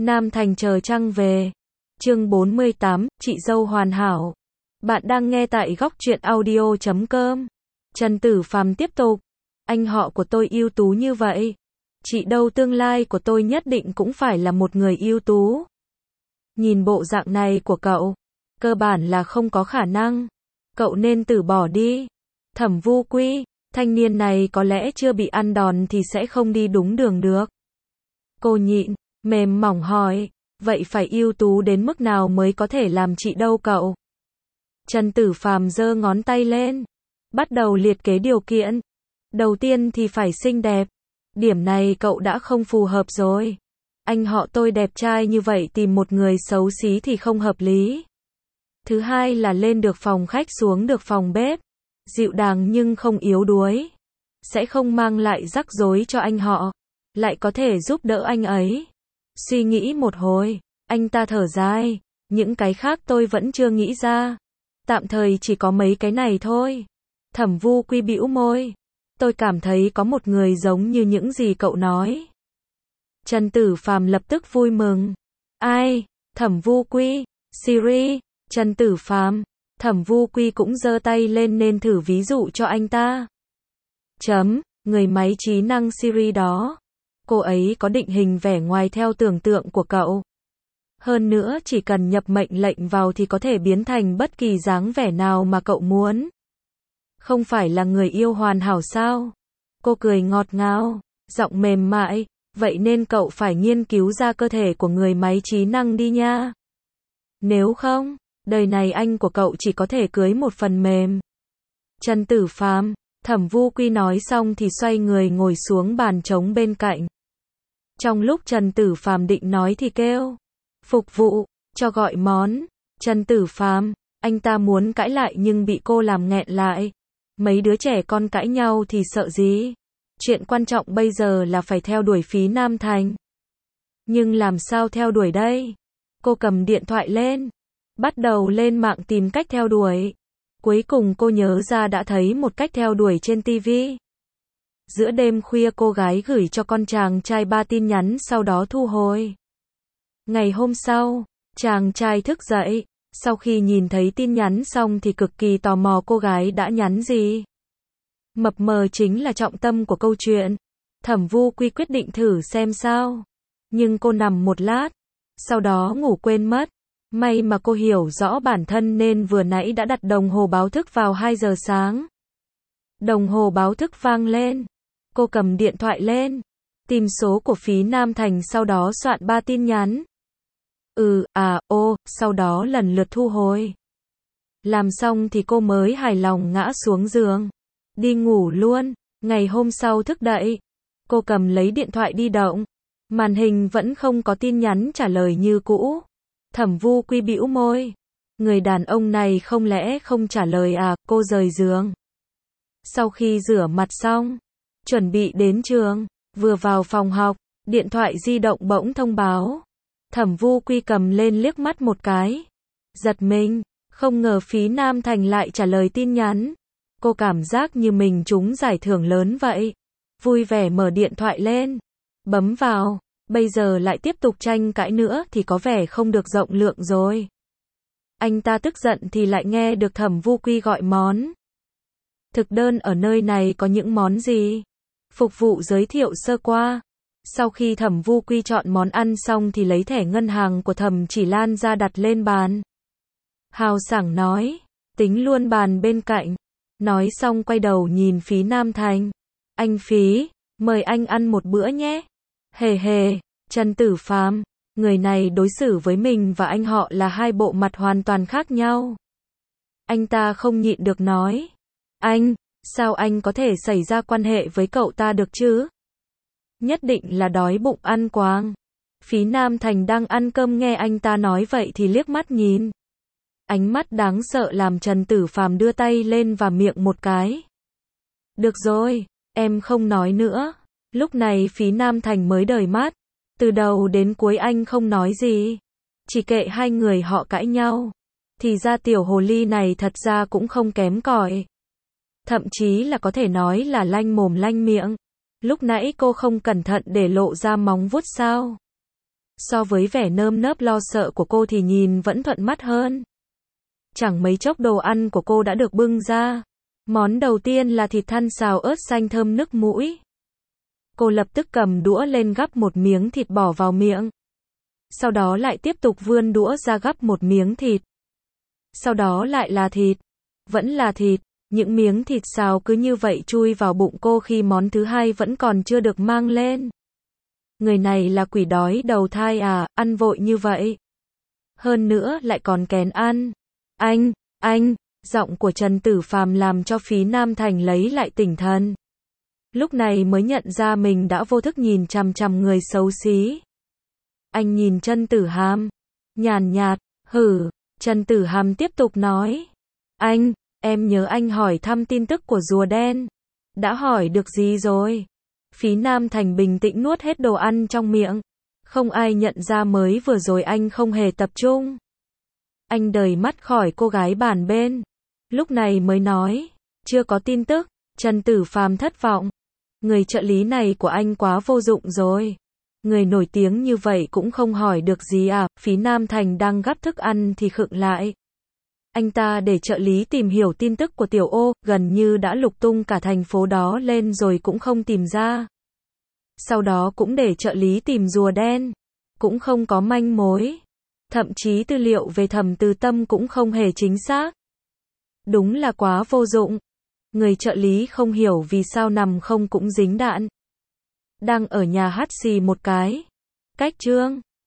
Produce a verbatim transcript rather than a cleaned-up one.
Nam Thành chờ trăng về. Chương bốn mươi tám, chị dâu hoàn hảo. Bạn đang nghe tại góc truyện audio chấm com. Trần Tử Phàm tiếp tục. Anh họ của tôi ưu tú như vậy. Chị dâu tương lai của tôi nhất định cũng phải là một người ưu tú. Nhìn bộ dạng này của cậu, cơ bản là không có khả năng. Cậu nên từ bỏ đi. Thẩm Vu Quy, thanh niên này có lẽ chưa bị ăn đòn thì sẽ không đi đúng đường được. Cô nhịn, mềm mỏng hỏi, vậy phải ưu tú đến mức nào mới có thể làm chị dâu cậu? Trần Tử Phàm giơ ngón tay lên, bắt đầu liệt kê điều kiện. Đầu tiên thì phải xinh đẹp. Điểm này cậu đã không phù hợp rồi. Anh họ tôi đẹp trai như vậy tìm một người xấu xí thì không hợp lý. Thứ hai là lên được phòng khách xuống được phòng bếp. Dịu dàng nhưng không yếu đuối. Sẽ không mang lại rắc rối cho anh họ. Lại có thể giúp đỡ anh ấy. Suy nghĩ một hồi, anh ta thở dài. Những cái khác tôi vẫn chưa nghĩ ra. Tạm thời chỉ có mấy cái này thôi. Thẩm Vu Quy bĩu môi. Tôi cảm thấy có một người giống như những gì cậu nói. Trần Tử Phàm lập tức vui mừng. Ai? Thẩm Vu Quy, Siri, Trần Tử Phàm. Thẩm Vu Quy cũng giơ tay lên nên thử ví dụ cho anh ta. Chấm, người máy trí năng Siri đó. Cô ấy có định hình vẻ ngoài theo tưởng tượng của cậu. Hơn nữa chỉ cần nhập mệnh lệnh vào thì có thể biến thành bất kỳ dáng vẻ nào mà cậu muốn. Không phải là người yêu hoàn hảo sao? Cô cười ngọt ngào, giọng mềm mại, vậy nên cậu phải nghiên cứu ra cơ thể của người máy trí năng đi nha. Nếu không, đời này anh của cậu chỉ có thể cưới một phần mềm. Trần Tử Phàm, Thẩm Vu Quy nói xong thì xoay người ngồi xuống bàn trống bên cạnh. Trong lúc Trần Tử Phàm định nói thì kêu, phục vụ, cho gọi món. Trần Tử Phàm, anh ta muốn cãi lại nhưng bị cô làm nghẹn lại. Mấy đứa trẻ con cãi nhau thì sợ gì? Chuyện quan trọng bây giờ là phải theo đuổi Phí Nam Thành. Nhưng làm sao theo đuổi đây? Cô cầm điện thoại lên, bắt đầu lên mạng tìm cách theo đuổi. Cuối cùng cô nhớ ra đã thấy một cách theo đuổi trên ti vi. Giữa đêm khuya cô gái gửi cho con chàng trai ba tin nhắn sau đó thu hồi. Ngày hôm sau, chàng trai thức dậy. Sau khi nhìn thấy tin nhắn xong thì cực kỳ tò mò cô gái đã nhắn gì. Mập mờ chính là trọng tâm của câu chuyện. Thẩm Vu Quy quyết định thử xem sao. Nhưng cô nằm một lát, sau đó ngủ quên mất. May mà cô hiểu rõ bản thân nên vừa nãy đã đặt đồng hồ báo thức vào hai giờ sáng. Đồng hồ báo thức vang lên. Cô cầm điện thoại lên, tìm số của Phí Nam Thành sau đó soạn ba tin nhắn. Ừ, à, ô, sau đó lần lượt thu hồi. Làm xong thì cô mới hài lòng ngã xuống giường. Đi ngủ luôn. Ngày hôm sau thức dậy. Cô cầm lấy điện thoại di động. Màn hình vẫn không có tin nhắn trả lời như cũ. Thẩm Vu Quy bĩu môi. Người đàn ông này không lẽ không trả lời à, cô rời giường. Sau khi rửa mặt xong, chuẩn bị đến trường, vừa vào phòng học, điện thoại di động bỗng thông báo. Thẩm Vu Quy cầm lên liếc mắt một cái. Giật mình, không ngờ Phí Nam Thành lại trả lời tin nhắn. Cô cảm giác như mình trúng giải thưởng lớn vậy. Vui vẻ mở điện thoại lên, bấm vào, bây giờ lại tiếp tục tranh cãi nữa thì có vẻ không được rộng lượng rồi. Anh ta tức giận thì lại nghe được Thẩm Vu Quy gọi món. Thực đơn ở nơi này có những món gì? Phục vụ giới thiệu sơ qua. Sau khi Thẩm Vu Quy chọn món ăn xong thì lấy thẻ ngân hàng của Thẩm Chỉ Lan ra đặt lên bàn. Hào sảng nói, tính luôn bàn bên cạnh. Nói xong quay đầu nhìn Phí Nam Thành. Anh Phí, mời anh ăn một bữa nhé. Hề hề, Trần Tử Phàm, người này đối xử với mình và anh họ là hai bộ mặt hoàn toàn khác nhau. Anh ta không nhịn được nói. Anh, sao anh có thể xảy ra quan hệ với cậu ta được chứ? Nhất định là đói bụng ăn quáng. Phí Nam Thành đang ăn cơm nghe anh ta nói vậy thì liếc mắt nhìn. Ánh mắt đáng sợ làm Trần Tử Phàm đưa tay lên và miệng một cái. Được rồi, em không nói nữa. Lúc này Phí Nam Thành mới đời mắt. Từ đầu đến cuối anh không nói gì. Chỉ kệ hai người họ cãi nhau. Thì ra tiểu hồ ly này thật ra cũng không kém cỏi. Thậm chí là có thể nói là lanh mồm lanh miệng. Lúc nãy cô không cẩn thận để lộ ra móng vuốt sao? So với vẻ nơm nớp lo sợ của cô thì nhìn vẫn thuận mắt hơn. Chẳng mấy chốc đồ ăn của cô đã được bưng ra. Món đầu tiên là thịt thăn xào ớt xanh thơm nức mũi. Cô lập tức cầm đũa lên gắp một miếng thịt bỏ vào miệng. Sau đó lại tiếp tục vươn đũa ra gắp một miếng thịt. Sau đó lại là thịt. Vẫn là thịt. Những miếng thịt xào cứ như vậy chui vào bụng cô khi món thứ hai vẫn còn chưa được mang lên. Người này là quỷ đói đầu thai à, ăn vội như vậy. Hơn nữa lại còn kén ăn. Anh, anh, giọng của Trần Tử Phàm làm cho Phí Nam Thành lấy lại tỉnh thần. Lúc này mới nhận ra mình đã vô thức nhìn chằm chằm người xấu xí. Anh nhìn Trần Tử Hàm, nhàn nhạt, hử, Trần Tử Hàm tiếp tục nói. Anh, em nhớ anh hỏi thăm tin tức của rùa đen. Đã hỏi được gì rồi? Phí Nam Thành bình tĩnh nuốt hết đồ ăn trong miệng. Không ai nhận ra mới vừa rồi anh không hề tập trung. Anh đời mắt khỏi cô gái bàn bên. Lúc này mới nói, chưa có tin tức. Trần Tử Phàm thất vọng. Người trợ lý này của anh quá vô dụng rồi. Người nổi tiếng như vậy cũng không hỏi được gì à. Phí Nam Thành đang gắp thức ăn thì khựng lại. Anh ta để trợ lý tìm hiểu tin tức của Tiểu Ô, gần như đã lục tung cả thành phố đó lên rồi cũng không tìm ra. Sau đó cũng để trợ lý tìm rùa đen, cũng không có manh mối. Thậm chí tư liệu về Thẩm Từ Tâm cũng không hề chính xác. Đúng là quá vô dụng. Người trợ lý không hiểu vì sao nằm không cũng dính đạn. Đang ở nhà hắt xì một cái. Cách chương